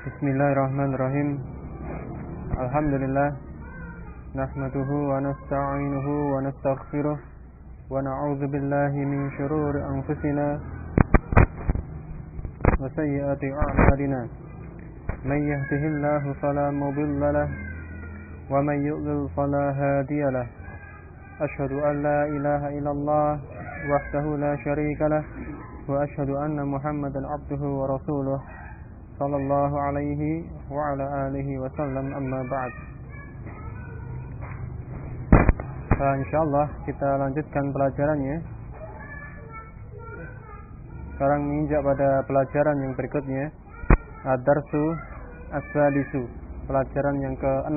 Bismillahirrahmanirrahim. Alhamdulillah. Nahmaduhu wa nasta'inuhu wa nastaghfiruh wa na'udzu billahi min shururi anfusina wa sayyiati a'malina. Man yahdihillahu fala mudilla lahu wa man yudlil fala hadiya lahu. Asyhadu an la ilaha illallah wahdahu la syarika lahu wa asyhadu anna Muhammadan 'abduhu wa rasuluh sallallahu alaihi wa ala alihi wa sallam, amma ba'd. Insyaallah kita lanjutkan pelajarannya. Sekarang menginjak pada pelajaran yang berikutnya, ad-darsu as-sadisu, pelajaran yang ke-6.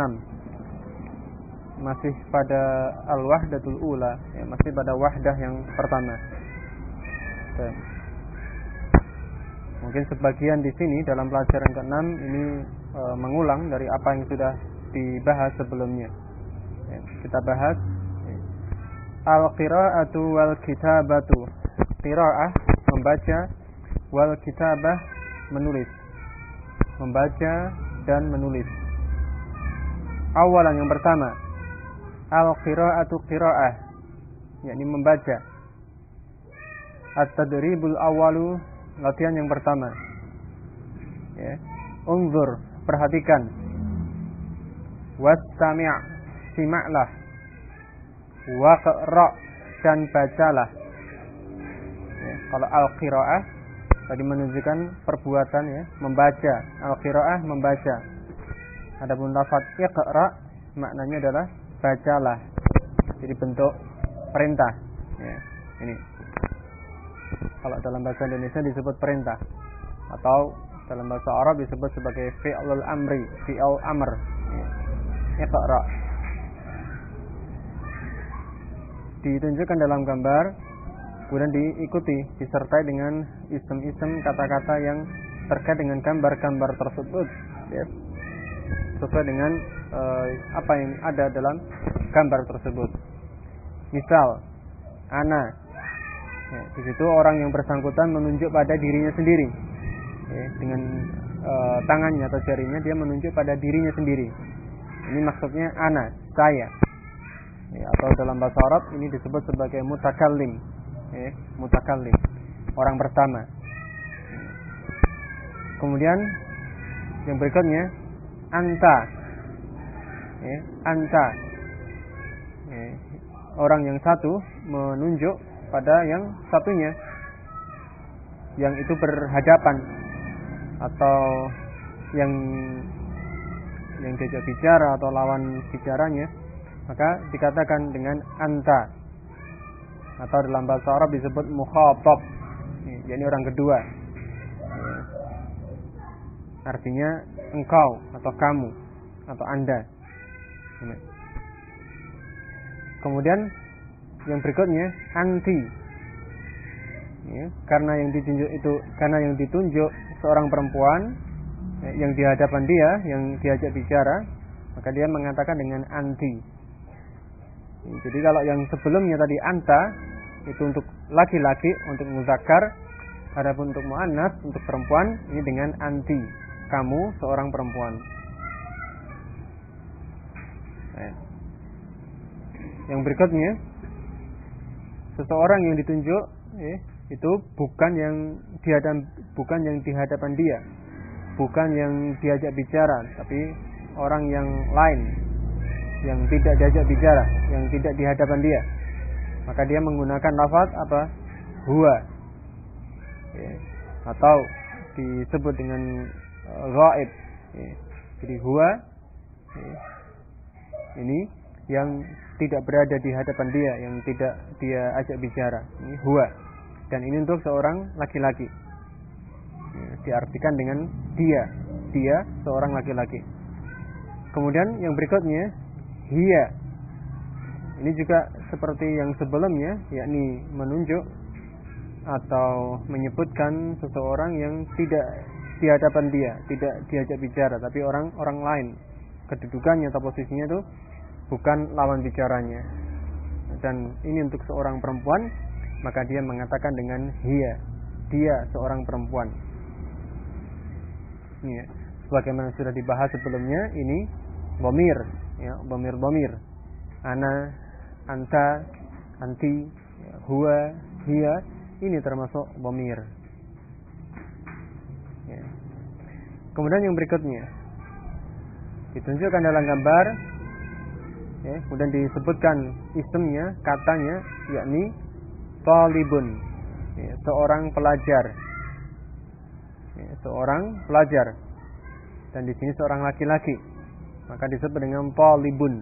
Masih pada al-wahdatul ula, ya, masih pada wahdah yang pertama. Oke. Mungkin sebagian di sini dalam pelajaran ke-6 ini mengulang dari apa yang sudah dibahas sebelumnya. Ya, kita bahas al-qira'atu wal kitabatu. Qira'ah membaca, wal kitabah menulis. Membaca dan menulis. Awalan yang pertama, al-qira'atu qira'ah, yakni membaca. At-tadribul awalu, latihan yang pertama, ya. Unzur, perhatikan. Wastami', simaklah. Waqra', dan bacalah. Ya, kalau al-qira'ah tadi menunjukkan perbuatan, ya, membaca. Al-qira'ah membaca. Adapun lafaz iqra' maknanya adalah bacalah. Jadi bentuk perintah, ya. Ini kalau dalam bahasa Indonesia disebut perintah, atau dalam bahasa Arab disebut sebagai fi'lul amri, fi'l amr. Iqra. Ditunjukkan dalam gambar, kemudian diikuti, disertai dengan isim-isim kata-kata yang terkait dengan gambar-gambar tersebut, ya. Sesuai dengan apa yang ada dalam gambar tersebut. Misal, ana. Ya, di situ orang yang bersangkutan menunjuk pada dirinya sendiri, ya, dengan tangannya atau jarinya dia menunjuk pada dirinya sendiri. Ini maksudnya ana, saya. Ya, atau dalam bahasa Arab ini disebut sebagai mutakallim, ya, mutakallim, orang pertama. Kemudian yang berikutnya anta, ya, anta. Ya, orang yang satu menunjuk pada yang satunya yang itu berhadapan atau yang diajak bicara atau lawan bicaranya, maka dikatakan dengan anta, atau dalam bahasa Arab disebut mukhatab, yakni orang kedua. Artinya engkau atau kamu atau anda. Kemudian yang berikutnya anti, ya, karena yang ditunjuk seorang perempuan, ya, yang di hadapan dia, yang diajak bicara, maka dia mengatakan dengan anti. Ya, jadi kalau yang sebelumnya tadi anta itu untuk laki-laki, untuk muzakkar, adapun untuk muannats, untuk perempuan, ini dengan anti, kamu seorang perempuan. Ya. Yang berikutnya, seseorang yang ditunjuk, ya, itu bukan yang di hadapan dia, bukan yang diajak bicara, tapi orang yang lain yang tidak diajak bicara, yang tidak di hadapan dia. Maka dia menggunakan lafaz apa? Huwa, ya, atau disebut dengan ghaib, ya. Jadi huwa, ya, ini yang tidak berada di hadapan dia, yang tidak dia ajak bicara. Ini huwa. Dan ini untuk seorang laki-laki. Ya, diartikan dengan dia seorang laki-laki. Kemudian yang berikutnya hiya. Ini juga seperti yang sebelumnya, yakni menunjuk atau menyebutkan seseorang yang tidak di hadapan dia, tidak diajak bicara, tapi orang lain. Kedudukannya atau posisinya itu bukan lawan bicaranya. Dan ini untuk seorang perempuan, maka dia mengatakan dengan hiya, dia seorang perempuan. Ya. Sebagaimana sudah dibahas sebelumnya, ini dhamir, ya, dhamir. Ana, anta, anti, ya, huwa, hiya, ini termasuk dhamir. Ya. Kemudian yang berikutnya ditunjukkan dalam gambar, ya, kemudian disebutkan isimnya, katanya, yakni talibun, ya, seorang pelajar, ya, seorang pelajar, dan di sini seorang laki-laki, maka disebut dengan talibun.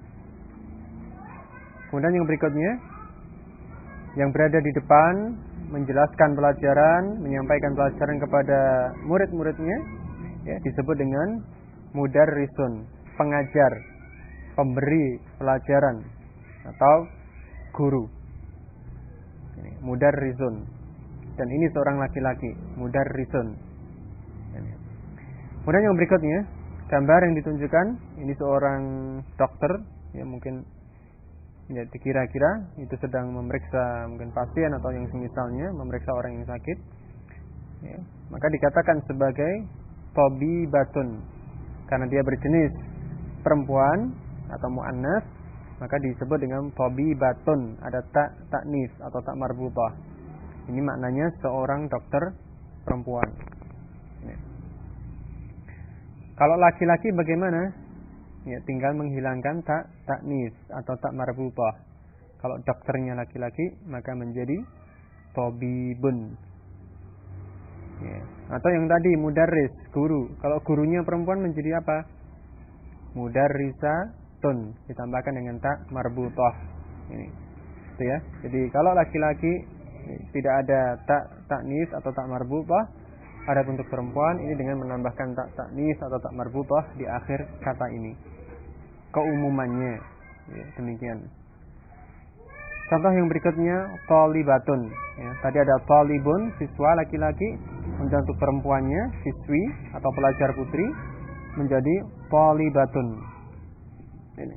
Kemudian yang berikutnya, yang berada di depan menjelaskan pelajaran, menyampaikan pelajaran kepada murid-muridnya, ya, disebut dengan mudarrisun, pengajar, pemberi pelajaran atau guru. Mudarrisun, dan ini seorang laki-laki, mudarrisun. Kemudian yang berikutnya, gambar yang ditunjukkan ini seorang dokter, ya, mungkin ya, kira-kira itu sedang memeriksa mungkin pasien atau yang semisalnya, memeriksa orang yang sakit, ya, maka dikatakan sebagai tabibatun karena dia berjenis perempuan atau muannas, maka disebut dengan tabibatun, ada taknis atau tak marbutah. Ini maknanya seorang dokter perempuan. Ya. Kalau laki-laki bagaimana? Ya, tinggal menghilangkan taknis atau tak marbutah. Kalau dokternya laki-laki, maka menjadi tabibun. Ya. Atau yang tadi mudarris, guru. Kalau gurunya perempuan menjadi apa? Mudarrisatun, ditambahkan dengan tak marbutah. Ini. Itu ya. Jadi kalau laki-laki tidak ada taknis atau tak marbutah, ada untuk perempuan ini dengan menambahkan taknis atau tak marbutah di akhir kata ini. Keumumannya, ya, demikian. Contoh yang berikutnya talibatun, ya, tadi ada talibun, siswa laki-laki, untuk perempuannya siswi atau pelajar putri menjadi talibatun. Ini.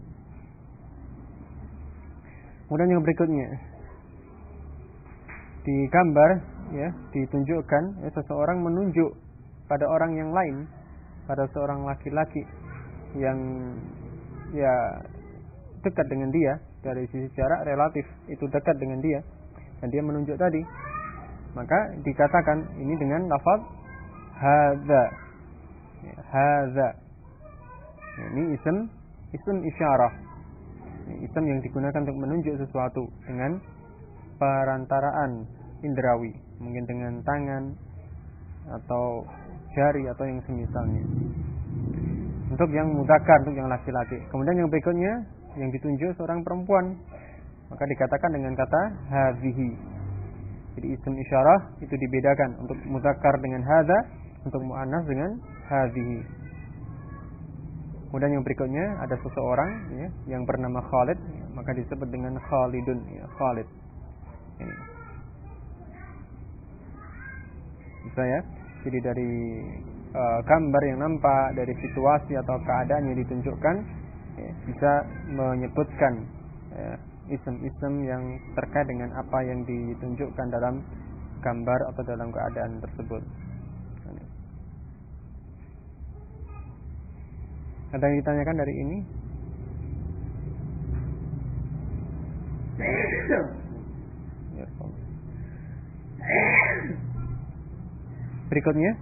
Kemudian yang berikutnya di gambar, ya, ditunjukkan, ya, seseorang menunjuk pada orang yang lain, pada seorang laki-laki yang ya dekat dengan dia dari sisi jarak relatif itu dekat dengan dia, dan dia menunjuk tadi, maka dikatakan ini dengan lafaz hadza, ya, hadza. Ya, ini isim isyarah, isim yang digunakan untuk menunjuk sesuatu dengan perantaraan indrawi, mungkin dengan tangan atau jari atau yang semisalnya. Untuk yang mudzakkar, untuk yang laki-laki. Kemudian yang berikutnya yang ditunjuk seorang perempuan, maka dikatakan dengan kata hadhihi. Jadi isim isyarah itu dibedakan, untuk mudzakkar dengan hadza, untuk muannas dengan hadhihi. Kemudian yang berikutnya ada seseorang, ya, yang bernama Khalid, ya, maka disebut dengan Khalidun, ya, Khalid. Ini. Bisa ya. Jadi dari gambar yang nampak, dari situasi atau keadaan yang ditunjukkan, ya, bisa menyebutkan, ya, isim-isim yang terkait dengan apa yang ditunjukkan dalam gambar atau dalam keadaan tersebut. Ada yang ditanyakan dari ini? Berikutnya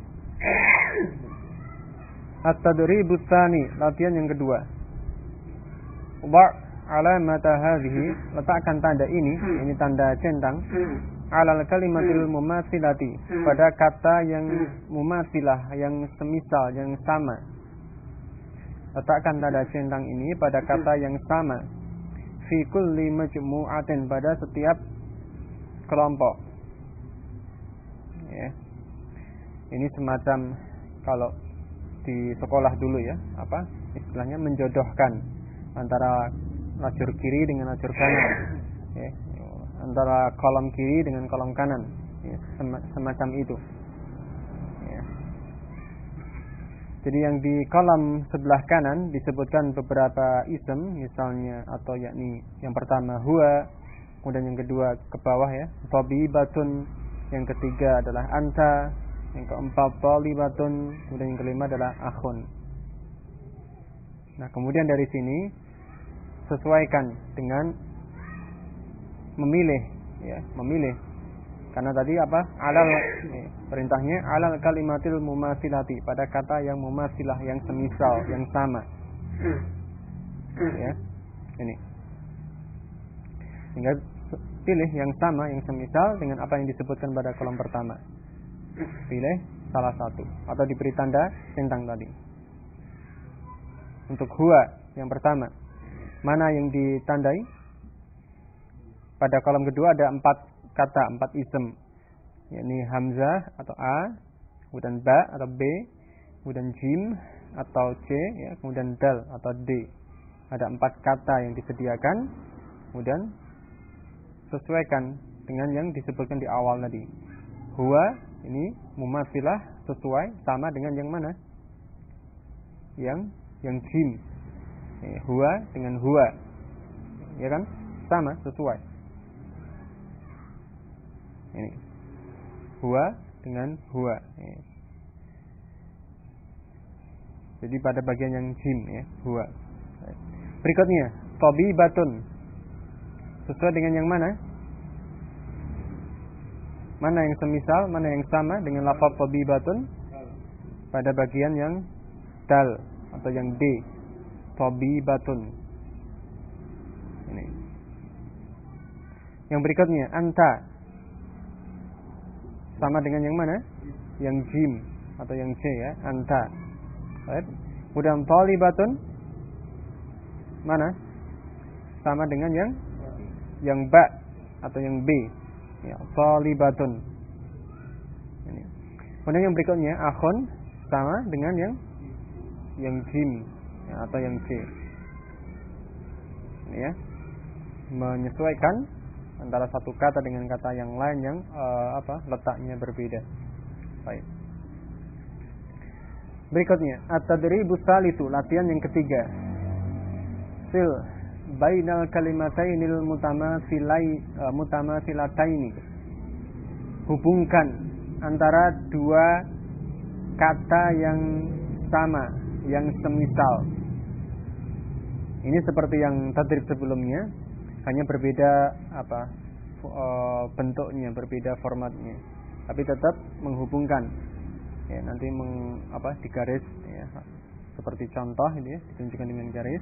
at-tadribut tsani, latihan yang kedua. Ba' alamata hadhihi, letakkan tanda ini tanda centang, alal kalimatil mumatsilati, pada kata yang mumatsilah, yang semisal, yang sama. Letakkan tanda centang ini pada kata yang sama, fi kulli majmu'atin, pada setiap kelompok. Ya. Ini semacam kalau di sekolah dulu, ya, apa istilahnya, menjodohkan antara lajur kiri dengan lajur kanan, ya, antara kolom kiri dengan kolom kanan, ya, semacam itu, ya. Jadi yang di kolom sebelah kanan disebutkan beberapa isim, misalnya, atau yakni yang pertama huwa, kemudian yang kedua ke bawah, ya, tabibatun, yang ketiga adalah anta, Yang keempat talibatun, kemudian yang kelima adalah akhun. Nah, kemudian dari sini sesuaikan dengan memilih, ya, memilih. Karena tadi apa? Alal, perintahnya alal kalimatil mumasilati, pada kata yang mumasilah, yang semisal, yang sama. Ya. Ini. Sehingga pilih yang sama, yang semisal dengan apa yang disebutkan pada kolom pertama. Pilih salah satu atau diberi tanda centang tadi. Untuk huwa yang pertama, mana yang ditandai? Pada kolom kedua ada 4 kata, 4 isem, yakni hamzah atau a, kemudian ba atau b, kemudian jim atau c, ya, kemudian dal atau d. Ada 4 kata yang disediakan, kemudian sesuaikan dengan yang disebutkan di awal tadi. Huwa ini mumasilah, sesuai sama dengan yang mana? Yang jim. Huwa dengan huwa, ya kan? Sama, sesuai. Ini huwa dengan huwa. Jadi pada bagian yang jim, ya, huwa. Berikutnya tabibatun, sesuai dengan yang mana? Mana yang semisal, mana yang sama dengan lafaz tabibatun? Pada bagian yang dal atau yang d, tabibatun. Ini. Yang berikutnya anta, sama dengan yang mana? Yang jim atau yang c, ya, anta. Baik. Kemudian talibatun, mana? Sama dengan yang ba atau yang b, ya, talibatun. Ini. Kemudian yang berikutnya akhun, sama dengan yang jim, ya, atau yang c. Ini, ya, menyesuaikan antara satu kata dengan kata yang lain yang letaknya berbeda. Baik. Berikutnya at-tadribus salisu, latihan yang ketiga. Sil bainal kalimatainil mutamasilataini. Hubungkan antara dua kata yang sama, yang semisal. Ini seperti yang tadrib sebelumnya, hanya berbeda bentuknya, berbeda formatnya, tapi tetap menghubungkan, ya, nanti di garis, ya, seperti contoh ini, ya, ditunjukkan dengan garis,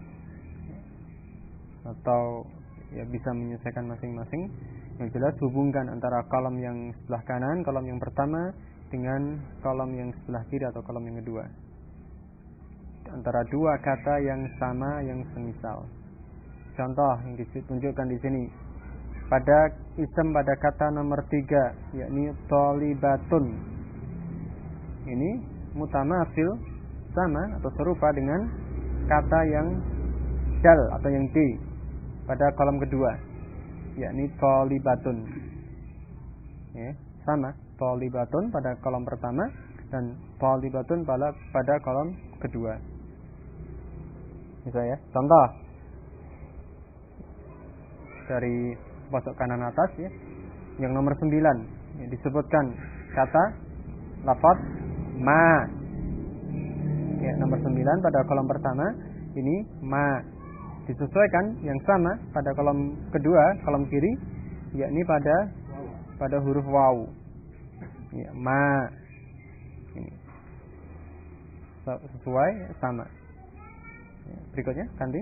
atau ya bisa menyelesaikan masing-masing. Yang jelas hubungkan antara kolom yang sebelah kanan, kolom yang pertama, dengan kolom yang sebelah kiri atau kolom yang kedua, antara dua kata yang sama, yang semisal. Contoh yang ditunjukkan di sini pada isem, pada kata nomor 3, yakni talibatun. Ini mutamasil, sama atau serupa dengan kata yang dal atau yang d pada kolom kedua, yakni talibatun. Ya, sama, talibatun pada kolom pertama dan talibatun pada kolom kedua. Bisa, ya. Contoh dari pojok kanan atas, ya, yang nomor 9, ya, disebutkan kata lafaz ma, ya, nomor 9 pada kolom pertama ini ma, disesuaikan yang sama pada kolom kedua, kolom kiri, yakni pada huruf waw, ya, ma. Ini sesuai, sama. Ya, berikutnya ganti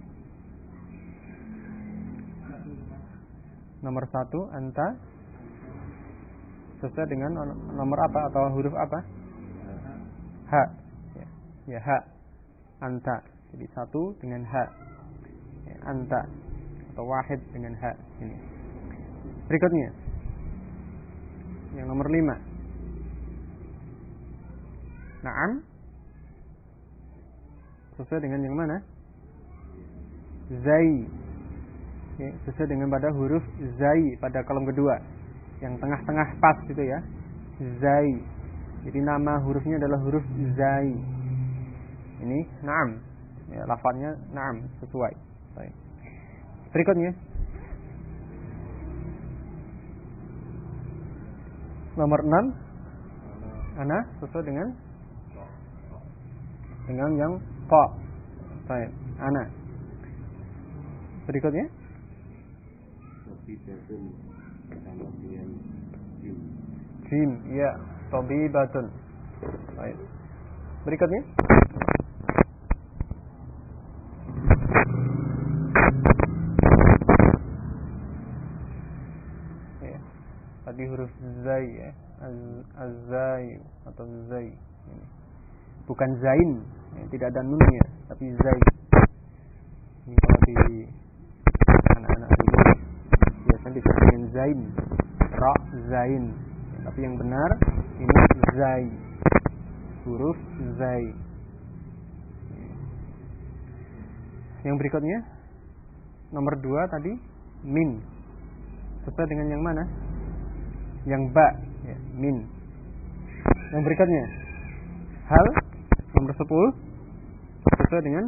nomor 1 anta, sesuai dengan nomor apa atau huruf apa? Ha, ya, ha, anta. Jadi 1 dengan ha, ya, anta, atau wahid dengan ha. Ini. Berikutnya yang nomor 5, na'am, sesuai dengan yang mana? Zai, ya, sesuai dengan pada huruf zai pada kolom kedua, yang tengah-tengah pas gitu, ya, zai. Jadi nama hurufnya adalah huruf zai. Ini na'am, ya, lafadznya na'am, sesuai. Baik. Berikutnya nomor 6, Ana sesuai dengan yang qa. Baik, ana. Berikutnya tabibatun sama dengan jim. Jim, ya, tabibatun. Baik. Berikutnya ya, tadi huruf zai ya, az-zai atau zai. Ini. Bukan zain, ya, tidak ada nunnya, tapi zai. Ini kalau di anak-anak dulu biasanya disebut dengan zain, ra zain. Ya, tapi yang benar ini zai, huruf zai. Yang berikutnya nomor 2 tadi min. Sesuai dengan yang mana? Yang ba, ya, min. Yang berikutnya hal nomor 10 sesuai dengan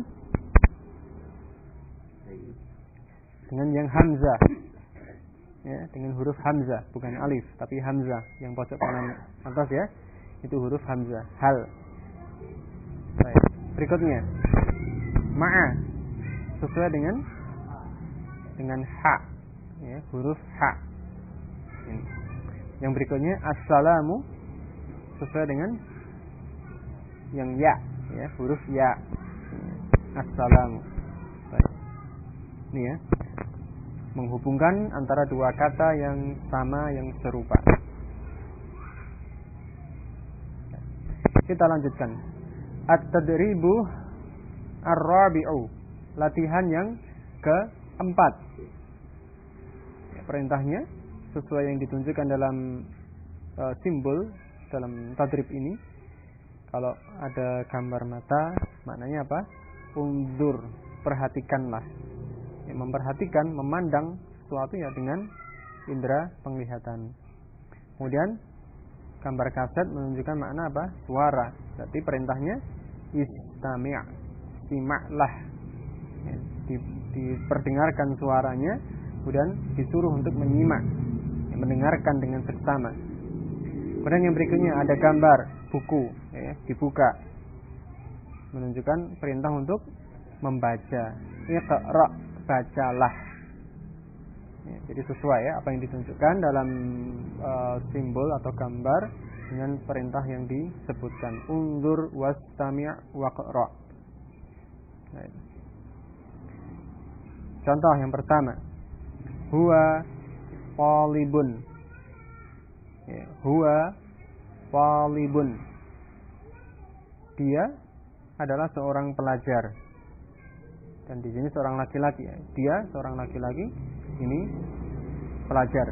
yang hamzah. Ya, dengan huruf hamzah, bukan alif tapi hamzah yang pojok kanan atas ya. Itu huruf hamzah, hal. Baik. Berikutnya ma'a sesuai dengan ha, ya, huruf ha. Ini. Yang berikutnya assalamu sesuai dengan yang ya, ya, huruf ya. Assalamu. Baik. Ini ya, menghubungkan antara dua kata yang sama, yang serupa. Kita lanjutkan. At-tadribu ar-rabi'u, latihan yang keempat. Ya, perintahnya sesuai yang ditunjukkan dalam simbol dalam tadrib ini. Kalau ada gambar mata, maknanya apa? Undur, perhatikanlah. Ya, memperhatikan, memandang sesuatu ya dengan indera penglihatan. Kemudian gambar kaset menunjukkan makna apa? Suara. Berarti perintahnya istami', simaklah. Ya, diperdengarkan suaranya, kemudian disuruh untuk menyimak, ya, mendengarkan dengan seksama. Kemudian yang berikutnya ada gambar buku, ya, dibuka, menunjukkan perintah untuk membaca. Iqra, bacalah. Ya, jadi sesuai ya apa yang ditunjukkan dalam simbol atau gambar dengan perintah yang disebutkan. Unzur wastami' waqra. Nah, contoh yang pertama, huwa talibun. Ya, huwa talibun. Dia adalah seorang pelajar. Dan di sini seorang laki-laki ya. Dia seorang laki-laki, ini pelajar.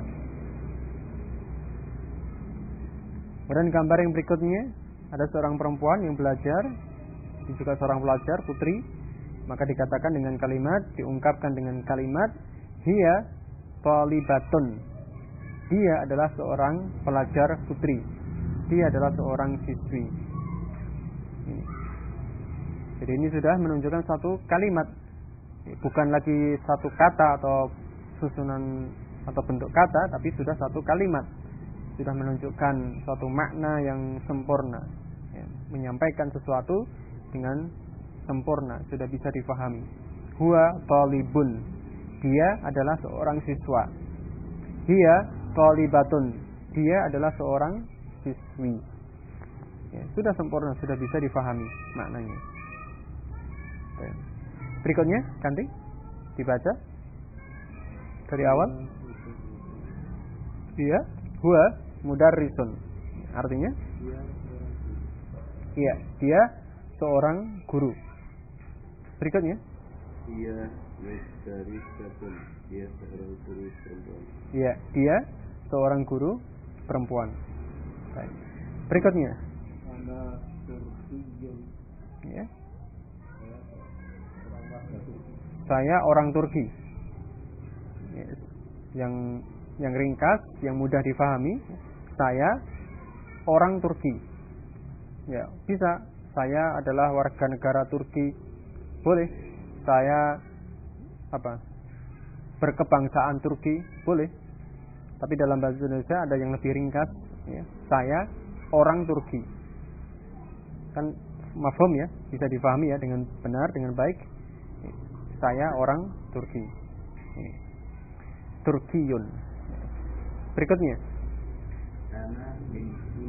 Kemudian gambar yang berikutnya ada seorang perempuan yang belajar, dia juga seorang pelajar, putri. Maka dikatakan dengan kalimat, diungkapkan dengan kalimat hiya talibatun. Dia adalah seorang pelajar putri. Dia adalah seorang siswi. Ini. Jadi ini sudah menunjukkan satu kalimat, bukan lagi satu kata atau susunan atau bentuk kata, tapi sudah satu kalimat. Sudah menunjukkan suatu makna yang sempurna, ya, menyampaikan sesuatu dengan sempurna, sudah bisa difahami. Huwa talibun, dia adalah seorang siswa. Hiya talibatun, dia adalah seorang siswi. Ya, sudah sempurna, sudah bisa difahami maknanya. Berikutnya ganti dibaca dari awal. Iya, huwa mudarrisun. Artinya? Iya, dia seorang guru. Berikutnya? Iya, mudarrisatun. Dia seorang guru perempuan. Iya, dia seorang guru perempuan. Baik. Berikutnya? Ana turkiyun. Iya. Saya orang Turki. Yes. Yang ringkas, yang mudah difahami. Saya orang Turki. Ya, bisa. Saya adalah warga negara Turki. Boleh. Saya berkebangsaan Turki. Boleh. Tapi dalam bahasa Indonesia ada yang lebih ringkas. Ya. Saya orang Turki. Kan mafhum ya, bisa difahami ya dengan benar, dengan baik. Saya orang Turki. Turkiyun. Berikutnya. Ana min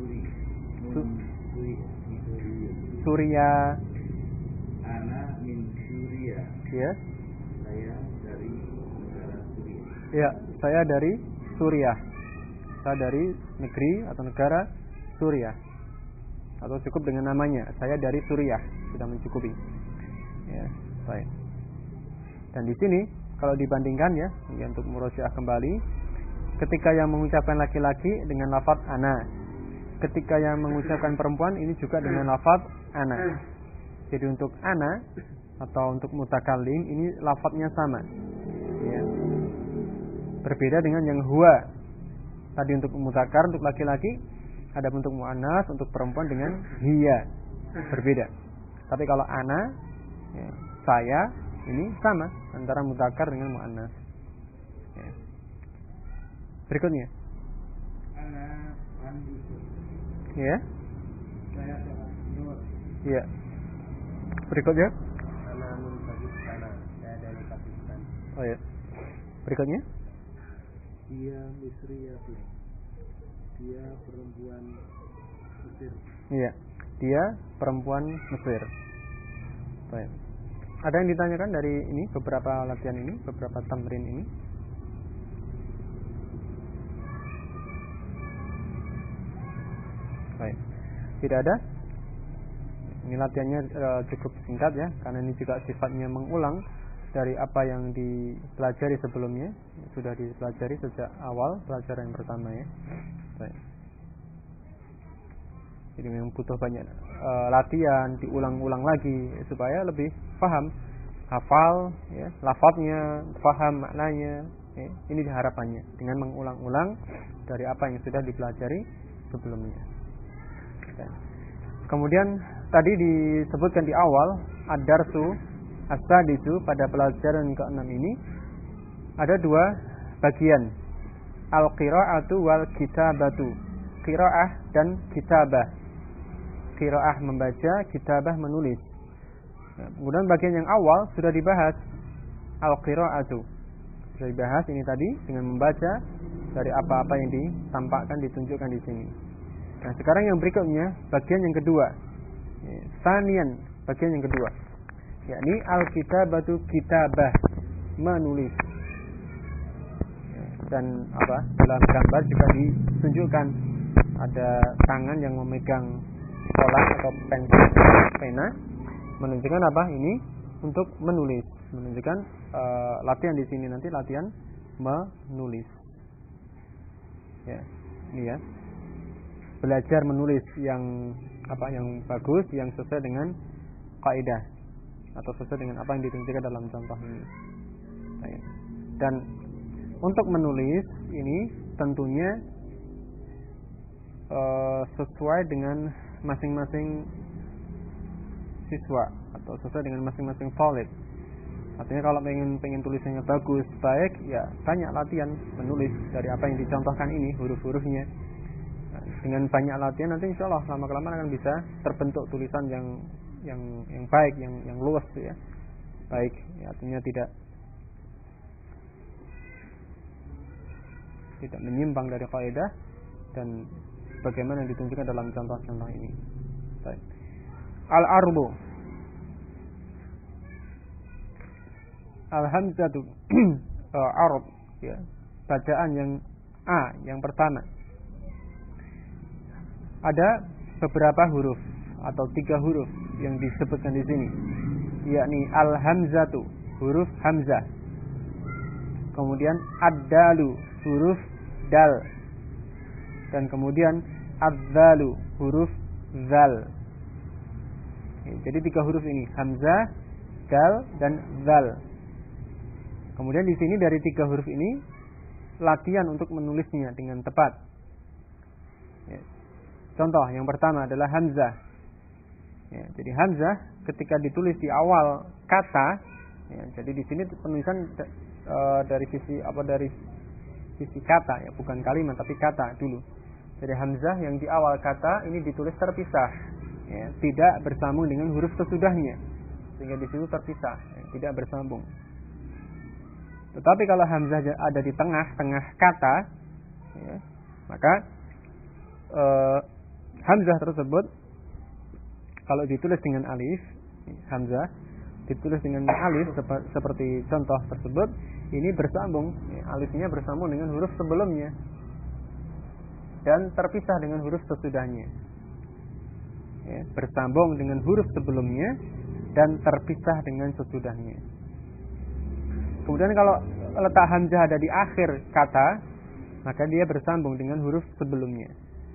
Suria. Ana min Suria. Ya. Saya dari negara Suria. Ya, saya dari Suriah. Saya dari negeri atau negara Suriah. Atau cukup dengan namanya, saya dari Suriah, sudah mencukupi. Ya, baik. Dan di sini kalau dibandingkan ya untuk murojaah kembali, ketika yang mengucapkan laki-laki dengan lafaz ana, ketika yang mengucapkan perempuan ini juga dengan lafaz ana. Jadi untuk ana atau untuk mutakallim ini lafaznya sama. Ya. Berbeda dengan yang huwa. Tadi untuk mutakar untuk laki-laki, ada untuk muannas untuk perempuan dengan hiya. Berbeda. Tapi kalau ana, ya, saya ini sama antara mutakar dengan muannas. Ya. Berikutnya. Ana Andus. Ya. Saya seorang Nur. Ya. Berikutnya. Ana min Pakistan. Saya dari Pakistan. Oh ya. Berikutnya. Dia Misriyatun. Dia perempuan Mesir. Iya. Dia perempuan Mesir. Baik. Ada yang ditanyakan dari ini beberapa latihan ini, beberapa tamrin ini? Baik. Tidak ada? Ini latihannya cukup singkat ya, karena ini juga sifatnya mengulang dari apa yang dipelajari sebelumnya, sudah dipelajari sejak awal pelajaran yang pertama ya. Baik. Jadi memang butuh banyak latihan, diulang-ulang lagi supaya lebih paham, hafal ya, lafadznya, paham maknanya. Ya. Ini harapannya dengan mengulang-ulang dari apa yang sudah dipelajari sebelumnya. Ya. Kemudian tadi disebutkan di awal ad-darsu as-sadisu, pada pelajaran ke-6 ini ada dua bagian, al-qira'atu wal kitabatu. Qira'ah dan kitabah. Qira'ah membaca, kitabah menulis. Kemudian bagian yang awal sudah dibahas, al-qira'atu. Sudah dibahas ini tadi dengan membaca dari apa-apa yang ditampakkan, ditunjukkan di sini. Nah, sekarang yang berikutnya bagian yang kedua. Sanian, bagian yang kedua. Yakni al-kitabatu, kitabah, menulis. Dan dalam gambar juga ditunjukkan ada tangan yang memegang kolam atau pensil, pena, menunjukkan apa? Ini untuk menulis, menunjukkan latihan di sini nanti latihan menulis. Ya, ini ya. Belajar menulis yang bagus, yang sesuai dengan kaidah atau sesuai dengan apa yang ditunjukkan dalam contoh ini. Dan untuk menulis ini tentunya sesuai dengan masing-masing siswa atau sesuai dengan masing-masing talib. Artinya kalau pengen tulisannya bagus, baik, ya banyak latihan menulis dari apa yang dicontohkan ini, huruf-hurufnya. Nah, dengan banyak latihan nanti insya Allah lama-kelamaan akan bisa terbentuk tulisan yang baik, yang luas ya. Baik, ya, artinya tidak menyimpang dari kaidah dan bagaimana yang ditunjukkan dalam contoh-contoh ini. Baik. Al-arbu, al-hamzatu, arab ya. Bacaan yang A yang pertama. Ada beberapa huruf atau 3 huruf yang disebutkan di sini, yakni al-hamzatu, huruf hamzah. Kemudian ad-dalu, huruf dal. Dan kemudian ad-dalu, huruf zal. Jadi 3 huruf ini, hamzah, dal, dan zal. Kemudian di sini dari 3 huruf ini latihan untuk menulisnya dengan tepat. Ya. Contoh yang pertama adalah hamzah. Ya, jadi hamzah ketika ditulis di awal kata, ya, jadi di sini penulisan dari sisi kata ya, bukan kalimat tapi kata dulu. Jadi hamzah yang di awal kata ini ditulis terpisah, ya, tidak bersambung dengan huruf sesudahnya, sehingga di situ terpisah, ya, tidak bersambung. Tetapi kalau hamzah ada di tengah-tengah kata, ya, maka hamzah tersebut kalau ditulis dengan alif, hamzah ditulis dengan alif seperti contoh tersebut, ini bersambung, ya, alifnya bersambung dengan huruf sebelumnya dan terpisah dengan huruf sesudahnya, ya, bersambung dengan huruf sebelumnya dan terpisah dengan sesudahnya. Kemudian kalau letak hamzah ada di akhir kata, maka dia bersambung dengan huruf sebelumnya.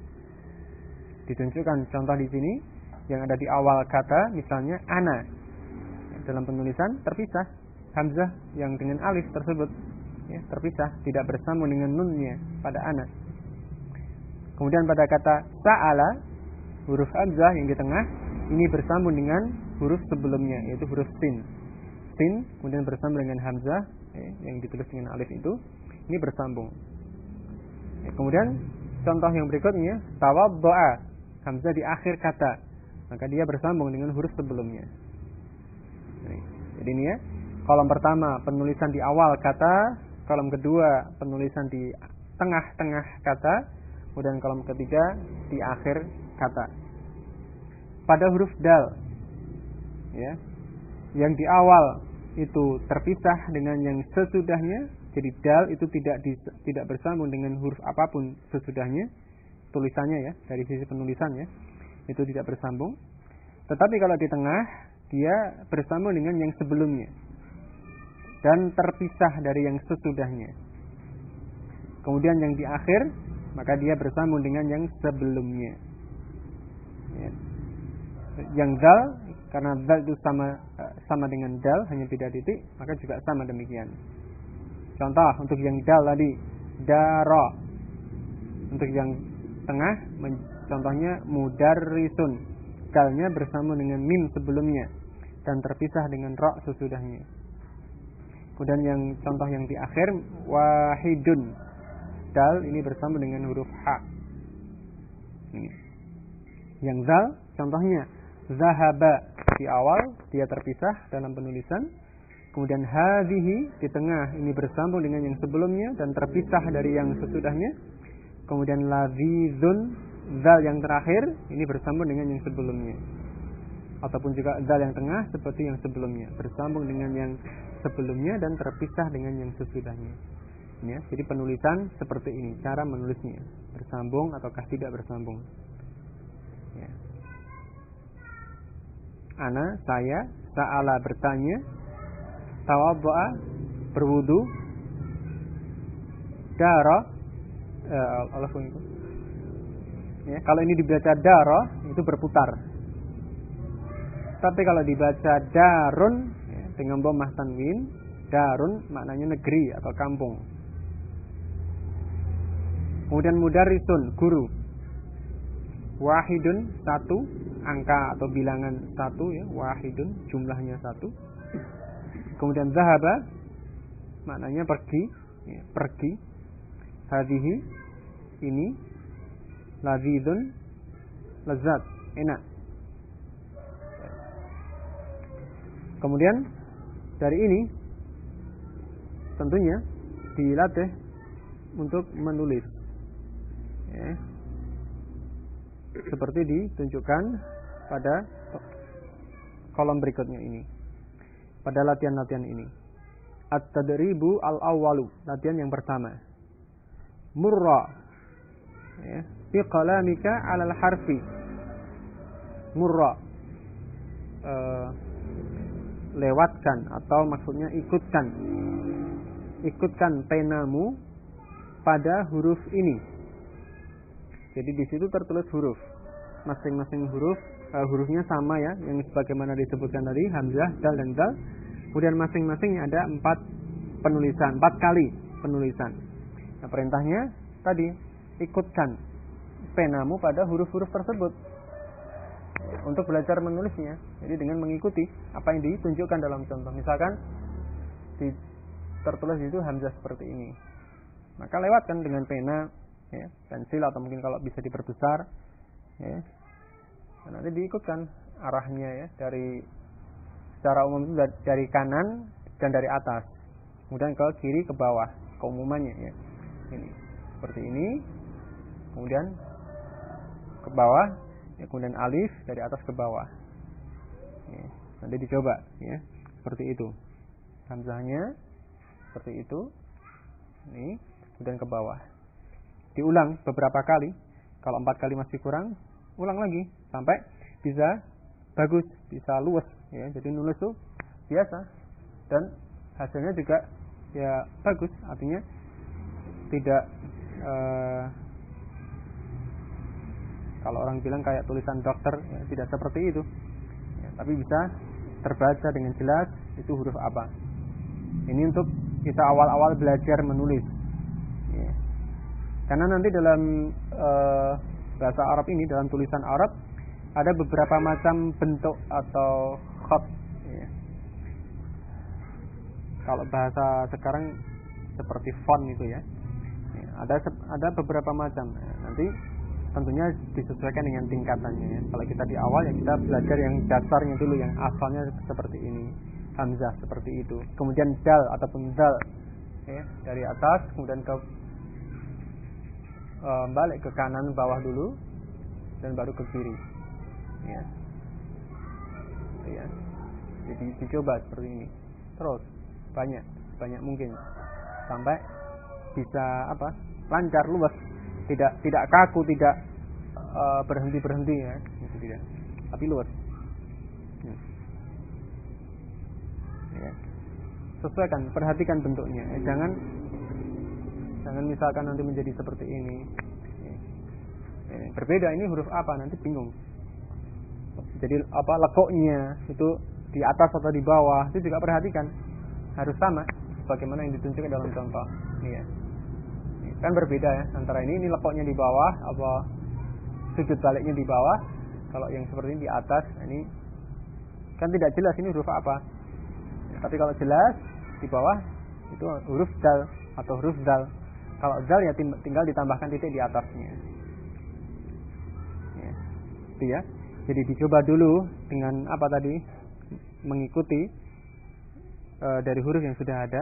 Ditunjukkan contoh di sini yang ada di awal kata, misalnya ana. Dalam penulisan terpisah hamzah yang dengan alif tersebut, ya, terpisah, tidak bersambung dengan nunnya pada ana. Kemudian pada kata sa'ala, huruf hamzah yang di tengah ini bersambung dengan huruf sebelumnya, yaitu huruf sin. Sin kemudian bersambung dengan hamzah, ya, yang ditulis dengan alif itu, ini bersambung. Ya, kemudian contoh yang berikutnya, tawaddo'a, hamzah di akhir kata, maka dia bersambung dengan huruf sebelumnya. Jadi ini ya, kolom pertama penulisan di awal kata, kolom kedua penulisan di tengah-tengah kata, kemudian kolom ketiga di akhir kata. Pada huruf dal, ya, yang di awal itu terpisah dengan yang sesudahnya, jadi dal itu tidak bersambung dengan huruf apapun sesudahnya, tulisannya ya, dari sisi penulisannya itu tidak bersambung. Tetapi kalau di tengah dia bersambung dengan yang sebelumnya dan terpisah dari yang sesudahnya. Kemudian yang di akhir, maka dia bersambung dengan yang sebelumnya, ya. Yang dal, karena dal itu sama dengan dal, hanya beda titik, maka juga sama demikian. Contoh untuk yang dal tadi, daro. Untuk yang tengah, contohnya mudarrisun, dalnya bersambung dengan mim sebelumnya dan terpisah dengan ro sesudahnya. Kemudian yang contoh yang di akhir, wahidun, dal ini bersambung dengan huruf ha. Ini. Yang zal, contohnya zahaba, di awal dia terpisah dalam penulisan. Kemudian hadhihi di tengah ini bersambung dengan yang sebelumnya dan terpisah dari yang sesudahnya. Kemudian ladhizun, zal yang terakhir ini bersambung dengan yang sebelumnya. Ataupun juga zal yang tengah seperti yang sebelumnya, bersambung dengan yang sebelumnya dan terpisah dengan yang sesudahnya. Ya, jadi penulisan seperti ini cara menulisnya, bersambung ataukah tidak bersambung. Ya. Ana, saya, sa'ala bertanya, tawaddo'a berwudu, dara, ya, kalau ini dibaca dara itu berputar. Tapi kalau dibaca darun, ya, dengan dhammah tanwin, darun maknanya negeri atau kampung. Kemudian mudarrisun, guru. Wahidun, satu, angka atau bilangan satu, ya, wahidun jumlahnya satu. Kemudian zahaba maknanya pergi, ya, pergi. Hadhihi ini, ladzidun lezat, enak. Kemudian dari ini tentunya dilatih untuk menulis, ya, seperti ditunjukkan pada kolom berikutnya ini, pada latihan-latihan ini. At-tadribu al-awwalu, latihan yang pertama. Murra, ya, bi qalamika 'alal harfi. Murra, lewatkan atau maksudnya ikutkan penamu pada huruf ini. Jadi di situ tertulis huruf, masing-masing hurufnya sama ya, yang sebagaimana disebutkan tadi, hamzah, dal dan dal. Kemudian masing-masingnya ada 4 kali penulisan. Nah, perintahnya tadi, ikutkan penamu pada huruf-huruf tersebut untuk belajar menulisnya. Jadi dengan mengikuti apa yang ditunjukkan dalam contoh. Misalkan tertulis itu hamzah seperti ini, maka lewatkan dengan pena ya, pensil atau mungkin kalau bisa diperbesar, ya. Nah, nanti diikutkan arahnya ya, dari secara umum itu dari kanan dan dari atas, kemudian ke kiri ke bawah, keumumannya ya. Ini seperti ini, kemudian ke bawah, ya, kemudian alif dari atas ke bawah. Ya, nanti dicoba ya, seperti itu. Hamzahnya seperti itu. Ini kemudian ke bawah. Diulang beberapa kali. Kalau 4 kali masih kurang, ulang lagi sampai bisa bagus, bisa luwes ya. Jadi nulis tuh biasa dan hasilnya juga ya bagus, artinya tidak kalau orang bilang kayak tulisan dokter ya, tidak seperti itu ya, tapi bisa terbaca dengan jelas itu huruf apa. Ini untuk kita awal-awal belajar menulis ya. Karena nanti dalam bahasa Arab ini, dalam tulisan Arab ada beberapa macam bentuk atau khat ya. Kalau bahasa sekarang seperti font itu ya, ada beberapa macam. Nanti tentunya disesuaikan dengan tingkatannya ya. Kalau kita di awal ya kita belajar yang dasarnya dulu, yang asalnya seperti ini, hamzah seperti itu, kemudian dal ataupun dal ya, dari atas kemudian ke balik ke kanan bawah dulu dan baru ke kiri ya. Ya. Jadi dicoba seperti ini terus banyak mungkin sampai bisa lancar, luas, tidak kaku, tidak berhenti ya, gitu, tidak, tapi luas ya. Sesuaikan, perhatikan bentuknya ya. Jangan misalkan nanti menjadi seperti ini ya. Berbeda, ini huruf apa, nanti bingung. Jadi lekuknya itu di atas atau di bawah, itu juga perhatikan, harus sama bagaimana yang ditunjukkan dalam contoh ya. Kan berbeda ya antara ini lekuknya di bawah, apa sudut baliknya di bawah. Kalau yang seperti ini di atas, ini kan tidak jelas ini huruf apa ya, tapi kalau jelas di bawah itu huruf dal atau huruf dal. Kalau dal ya tinggal ditambahkan titik di atasnya ya. Itu ya. Jadi dicoba dulu dengan apa tadi, mengikuti dari huruf yang sudah ada,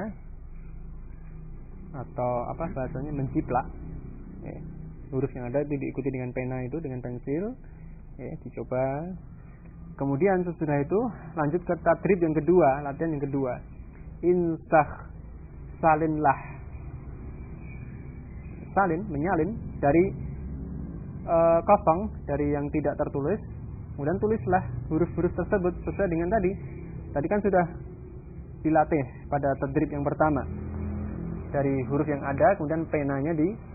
atau bahasanya menjiplak ya. Huruf yang ada itu diikuti dengan pena, itu dengan pensil ya, dicoba. Kemudian sesudah itu lanjut ke tadrib yang kedua, latihan yang kedua. Insakh, salinlah. Salin, menyalin dari kosong, dari yang tidak tertulis, kemudian tulislah huruf-huruf tersebut sesuai dengan tadi. Tadi kan sudah dilatih pada tadrib yang pertama, dari huruf yang ada, kemudian penanya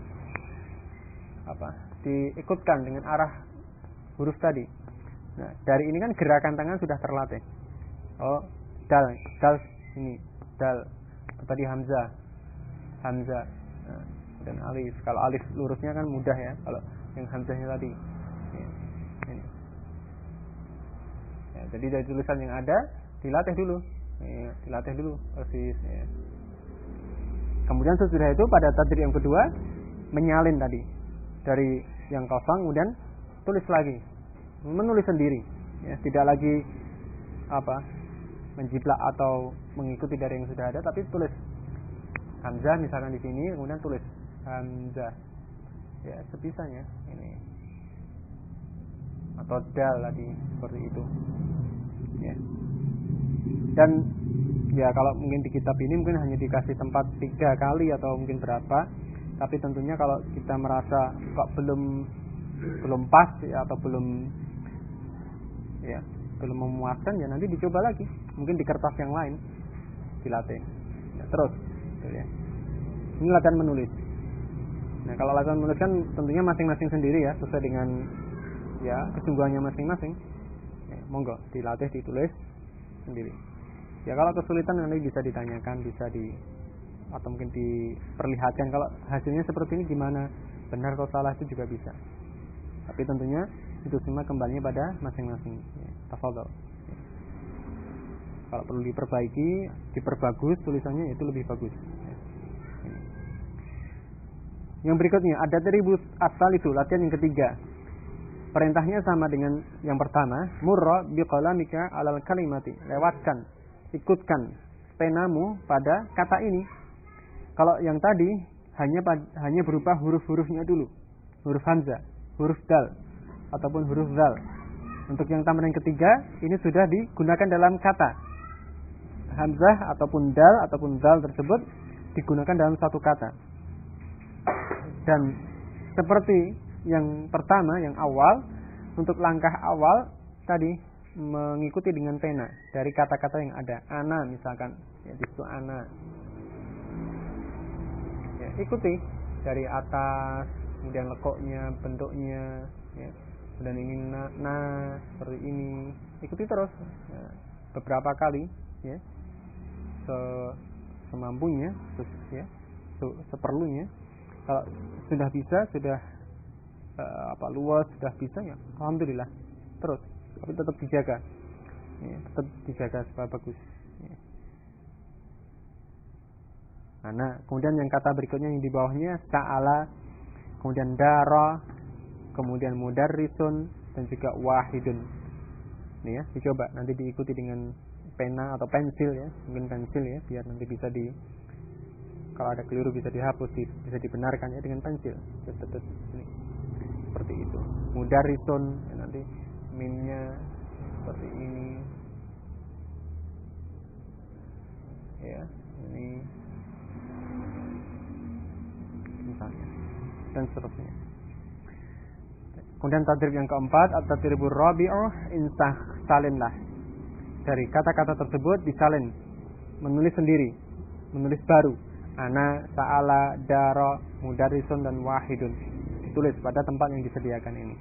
diikutkan dengan arah huruf tadi. Nah, dari ini kan gerakan tangan sudah terlatih. Oh, dal ini dal. Tadi hamzah. Nah, dan alif. Kalau alif lurusnya kan mudah ya. Kalau yang hamzahnya tadi. Ya, ini. Ya, jadi dari tulisan yang ada dilatih dulu. Ya, dilatih dulu persis. Ya. Kemudian sesudah itu pada tadrib yang kedua menyalin tadi dari yang kosong, kemudian tulis lagi, menulis sendiri ya, tidak lagi menjiplak atau mengikuti dari yang sudah ada, tapi tulis hamzah misalkan di sini, kemudian tulis hamzah ya, sebisanya ini, atau dal tadi seperti itu ya. Dan ya kalau mungkin di kitab ini mungkin hanya dikasih tempat 3 kali atau mungkin berapa, tapi tentunya kalau kita merasa kok belum pas ya, atau belum memuaskan, ya nanti dicoba lagi, mungkin di kertas yang lain dilatih ya, terus ya. Ini latihan menulis. Nah, kalau latihan menulis kan tentunya masing-masing sendiri ya, sesuai dengan ya kesungguhannya masing-masing ya, monggo dilatih, ditulis sendiri. Ya kalau kesulitan nanti bisa ditanyakan, bisa atau mungkin diperlihatkan kalau hasilnya seperti ini gimana, benar atau salah, itu juga bisa. Tapi tentunya itu semua kembalinya pada masing-masing. Ya, tafadhol. Ya. Kalau perlu diperbaiki, diperbagus tulisannya, itu lebih bagus. Ya. Yang berikutnya ada tribut asal itu latihan yang ketiga. Perintahnya sama dengan yang pertama, murra biqalamika 'alal kalimati. Lewatkan, ikutkan penamu pada kata ini. Kalau yang tadi hanya berupa huruf-hurufnya dulu. Huruf hamzah, huruf dal ataupun huruf zal. Untuk yang tambahan yang ketiga, ini sudah digunakan dalam kata. Hamzah ataupun dal ataupun zal tersebut digunakan dalam satu kata. Dan seperti yang pertama, yang awal, untuk langkah awal tadi mengikuti dengan pena dari kata-kata yang ada. Ana misalkan, ya di situ ana. Ya, ikuti dari atas, kemudian lekoknya, bentuknya, ya. Dan ingin na seperti ini, ikuti terus ya, beberapa kali, ya, semampunya, ya, seperlunya. Kalau sudah bisa, sudah luas, sudah bisa, ya alhamdulillah. Terus, tapi tetap dijaga, ya, tetap dijaga supaya bagus. Ya. Nah, kemudian yang kata berikutnya yang di bawahnya sa'ala, kemudian dara, kemudian mudarrisun dan juga wahidun. Ini ya, dicoba nanti diikuti dengan pena atau pensil ya, mungkin pensil ya, biar nanti bisa kalau ada keliru bisa dihapus, bisa dibenarkan ya dengan pensil. Ini seperti itu. Mudarrisun ya, nanti mimnya seperti ini. Ya, ini misalnya dan seterusnya. Kemudian tadrib yang keempat, at-tadribur rabi'u insah salinlah. Dari kata-kata tersebut disalin, menulis sendiri, menulis baru. Ana, sa'ala, dara, mudarrisun dan wahidun. Ditulis pada tempat yang disediakan ini.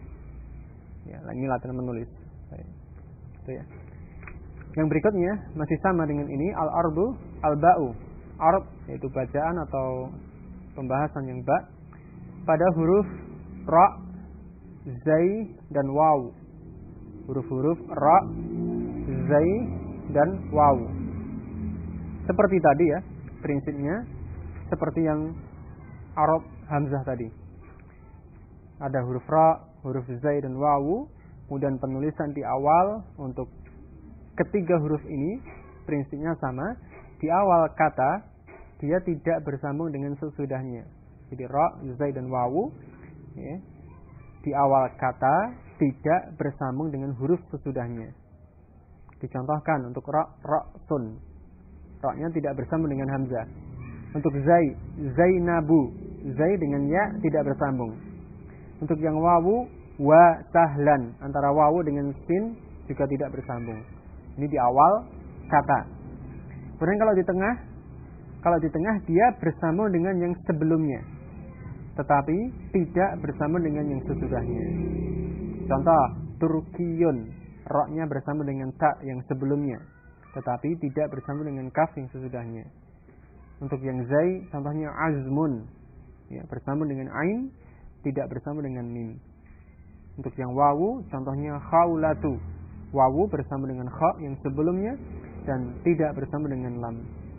Ya, ini latihan menulis. Itu ya. Yang berikutnya masih sama dengan ini, al-ardu, al-ba'u. Ard yaitu bacaan atau pembahasan yang ba pada huruf ra, zai dan waw. Huruf-huruf ra, zai dan waw. Seperti tadi ya, prinsipnya seperti yang Arab hamzah tadi. Ada huruf ra, huruf zai dan waw, kemudian penulisan di awal untuk ketiga huruf ini prinsipnya sama. Di awal kata dia tidak bersambung dengan sesudahnya. Jadi ra, zai dan waw ya, di awal kata tidak bersambung dengan huruf sesudahnya. Dicontohkan untuk ra, sun. Ra-nya tidak bersambung dengan hamzah. Untuk zai, zainabu, zai dengan ya tidak bersambung. Untuk yang wawu, wa sahlan, antara wawu dengan sin juga tidak bersambung. Ini di awal kata. Kemudian kalau di tengah dia bersambung dengan yang sebelumnya, tetapi tidak bersambung dengan yang sesudahnya. Contoh, Turkiyun, ra-nya bersambung dengan ta yang sebelumnya, tetapi tidak bersambung dengan kaf yang sesudahnya. Untuk yang zai, contohnya azmun, ya, bersambung dengan ain, tidak bersambung dengan mim. Untuk yang wawu, contohnya khawlatu, wawu bersambung dengan kha yang sebelumnya dan tidak bersambung dengan lam.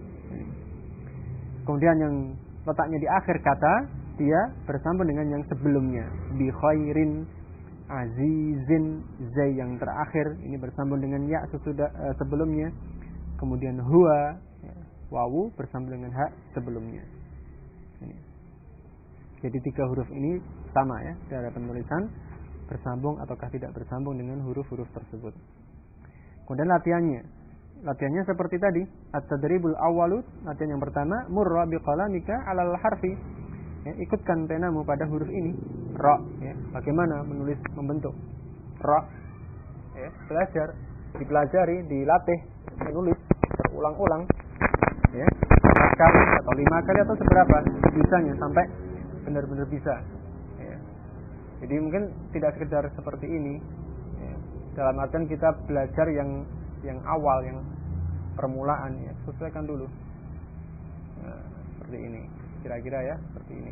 Kemudian yang letaknya di akhir kata, dia bersambung dengan yang sebelumnya. Bi khairin, azizin, zai yang terakhir ini bersambung dengan ya sebelumnya. Kemudian huwa, wawu bersambung dengan ha sebelumnya. Ini. Jadi tiga huruf ini sama ya, cara penulisan bersambung ataukah tidak bersambung dengan huruf-huruf tersebut. Kemudian latihannya seperti tadi, at-tadribul awwalu, latihan yang pertama, murra biqalamika 'alal harfi. Ya, ikutkan penamu pada huruf ini, ra, ya. Bagaimana menulis, membentuk ra, ya. Belajar, dipelajari, dilatih menulis berulang-ulang, ya, 4 kali atau 5 kali atau seberapa bisanya sampai benar-benar bisa, ya. Jadi mungkin tidak sekedar seperti ini, ya. Dalam artian kita belajar yang awal, yang permulaan, ya, sesuaikan dulu. Nah, seperti ini. Kira-kira ya, seperti ini.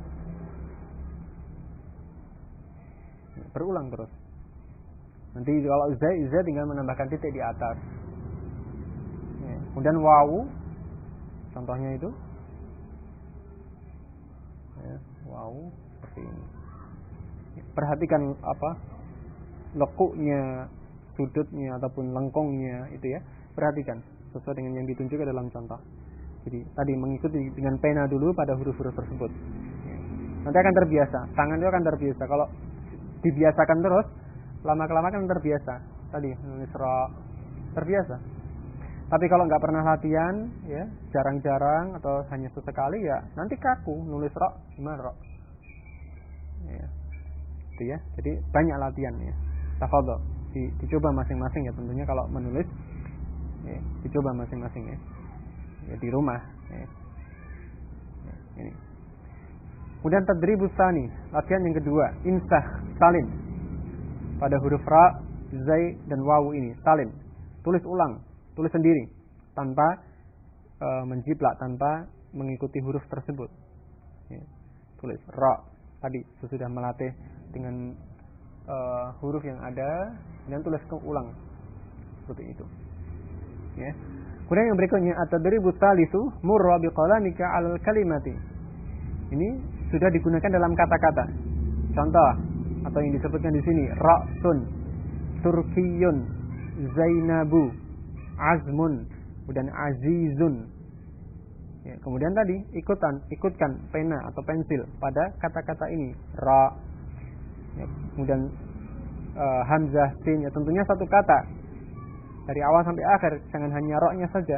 Berulang terus. Nanti kalau zai tinggal menambahkan titik di atas. Ya. Kemudian wawu, contohnya itu ya, wow seperti ini. Perhatikan lekuknya, sudutnya ataupun lengkungnya itu ya, perhatikan sesuai dengan yang ditunjukkan dalam contoh. Jadi tadi mengikuti dengan pena dulu pada huruf-huruf tersebut. Nanti akan terbiasa, tangan itu akan terbiasa. Kalau dibiasakan terus, lama-kelamaan kan terbiasa. Tadi nulis ra, terbiasa. Tapi kalau nggak pernah latihan, ya jarang-jarang atau hanya sesekali, ya nanti kaku nulis ra, gimana ra? Ya, itu ya. Jadi banyak latihan ya. Tafadhol, dicoba masing-masing ya tentunya kalau menulis, ya, dicoba masing-masing ya. Ya di rumah. Ya. Ya, ini. Kemudian tadribus tsani, latihan yang kedua, insah salin. Pada huruf ra, zai dan wawu ini, salin. Tulis ulang, tulis sendiri tanpa menjiplak, tanpa mengikuti huruf tersebut. Ya. Tulis ra tadi sesudah melatih dengan huruf yang ada, dan tulis ulang seperti itu. Ya. Kemudian yang berikutnya at-tadribut tsalitsu murra biqalamika 'alal kalimati. Ini sudah digunakan dalam kata-kata. Contoh atau yang disebutkan di sini ra'sun, turkiyun, zainabu, azmun, dan azizun. Ya, kemudian tadi ikutkan pena atau pensil pada kata-kata ini ra. Ya, kemudian hamzah, sin, ya tentunya satu kata dari awal sampai akhir, jangan hanya ra-nya saja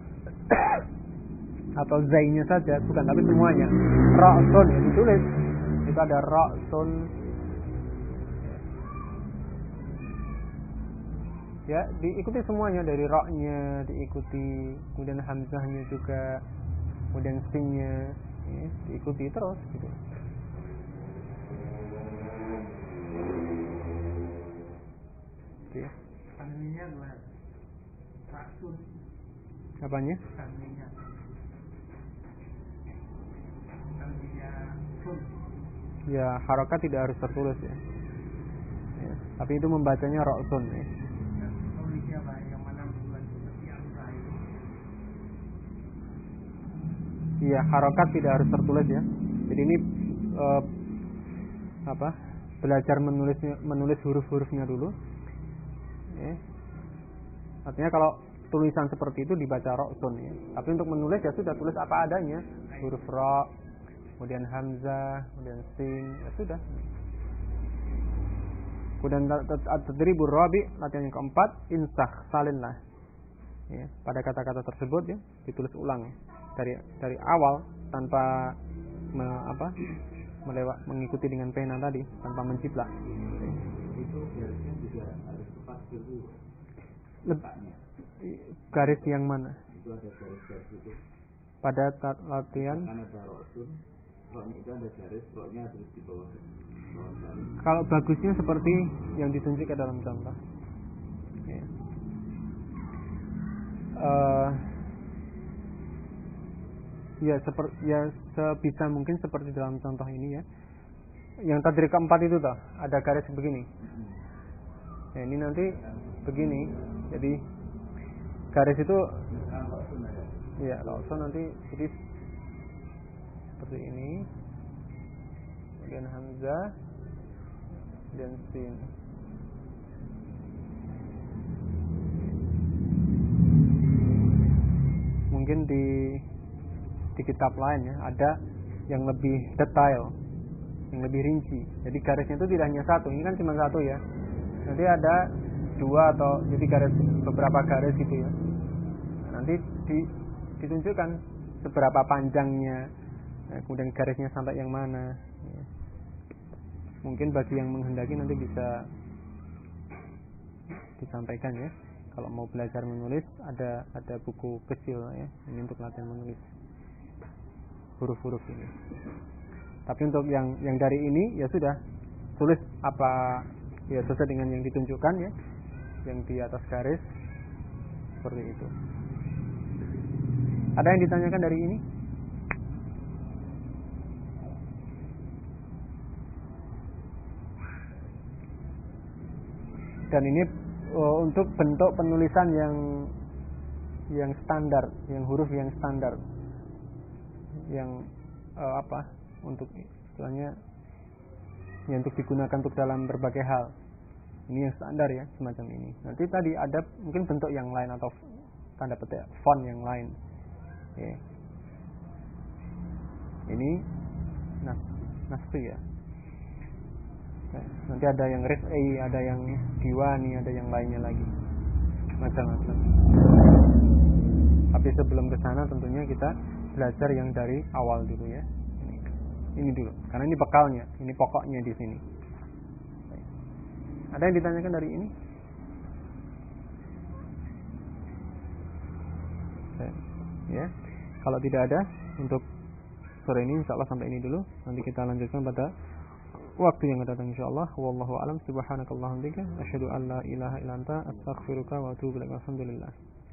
atau zai-nya saja, bukan, tapi semuanya. Ra'sun ya ditulis, itu ada ra'sun. Ya, diikuti semuanya dari ra-nya diikuti, kemudian hamzahnya juga, kemudian sin-nya, ya, diikuti terus gitu. Oke. Tangannya gimana? Ra'sun. Apanya? Tangannya. Tangannya sun. Ya, harokat tidak harus tertulis ya. Ya, tapi itu membacanya ra'sun ya. Tulisnya apa? Yang mana bukan seperti apa itu? Iya, harokat tidak harus tertulis ya. Jadi ini belajar menulis huruf-hurufnya dulu. Ya. Artinya kalau tulisan seperti itu dibaca ra'sun ya. Tapi untuk menulis ya sudah, tulis apa adanya, huruf ra, kemudian hamzah, kemudian sin, ya sudah. Kemudian at-tadribur rabi, latihan yang keempat, insah salinlah. Ya, pada kata-kata tersebut ya, ditulis ulang dari awal tanpa mengikuti dengan pena tadi, tanpa menciplak. Itu garisnya juga harus tepat dulu. Garis yang mana? Itu ada garis-garis itu. Pada latihan. Kan ada ra'sun, ra'nya itu ada garis, ra'nya terus di bawah. Kalau bagusnya seperti yang ditunjukkan dalam contoh. Ya. Ya sebisa mungkin seperti dalam contoh ini ya. Yang tadi keempat itu toh, ada garis begini. Ya, ini nanti begini. Jadi garis itu ya, langsung nanti jadi seperti ini. Kemudian hamzah dan sin. Mungkin di kitab lain ya ada yang lebih detail, yang lebih rinci. Jadi garisnya itu tidak hanya satu, ini kan cuma satu ya. Nanti ada dua atau jadi garis, beberapa garis gitu ya. Nanti ditunjukkan seberapa panjangnya, kemudian garisnya sampai yang mana. Mungkin bagi yang menghendaki nanti bisa disampaikan ya. Kalau mau belajar menulis ada buku kecil ya, ini untuk latihan menulis huruf-huruf ini. Tapi untuk yang dari ini ya sudah, tulis apa ya sesuai dengan yang ditunjukkan ya, yang di atas garis seperti itu. Ada yang ditanyakan dari ini? Dan ini untuk bentuk penulisan yang standar, yang huruf yang standar, yang untuk istilahnya ya untuk digunakan untuk dalam berbagai hal. Ini yang standar ya, semacam ini. Nanti tadi ada mungkin bentuk yang lain atau tanda petik font yang lain. Oke. Ini nasri ya. Nanti ada yang rif'i, ada yang diwani, ada yang lainnya lagi. Macam-macam. Tapi sebelum ke sana tentunya kita belajar yang dari awal dulu ya. Ini dulu, karena ini bekalnya, ini pokoknya di sini. Ada yang ditanyakan dari ini? Ya, kalau tidak ada untuk sore ini insyaallah sampai ini dulu. Nanti kita lanjutkan pada waktu yang akan datang insyaallah. Wallahu a'lam. Subhanakallahumma wa bihamdika asyhadu an la ilaha illa anta astaghfiruka wa atubu ilaik. Alhamdulillah.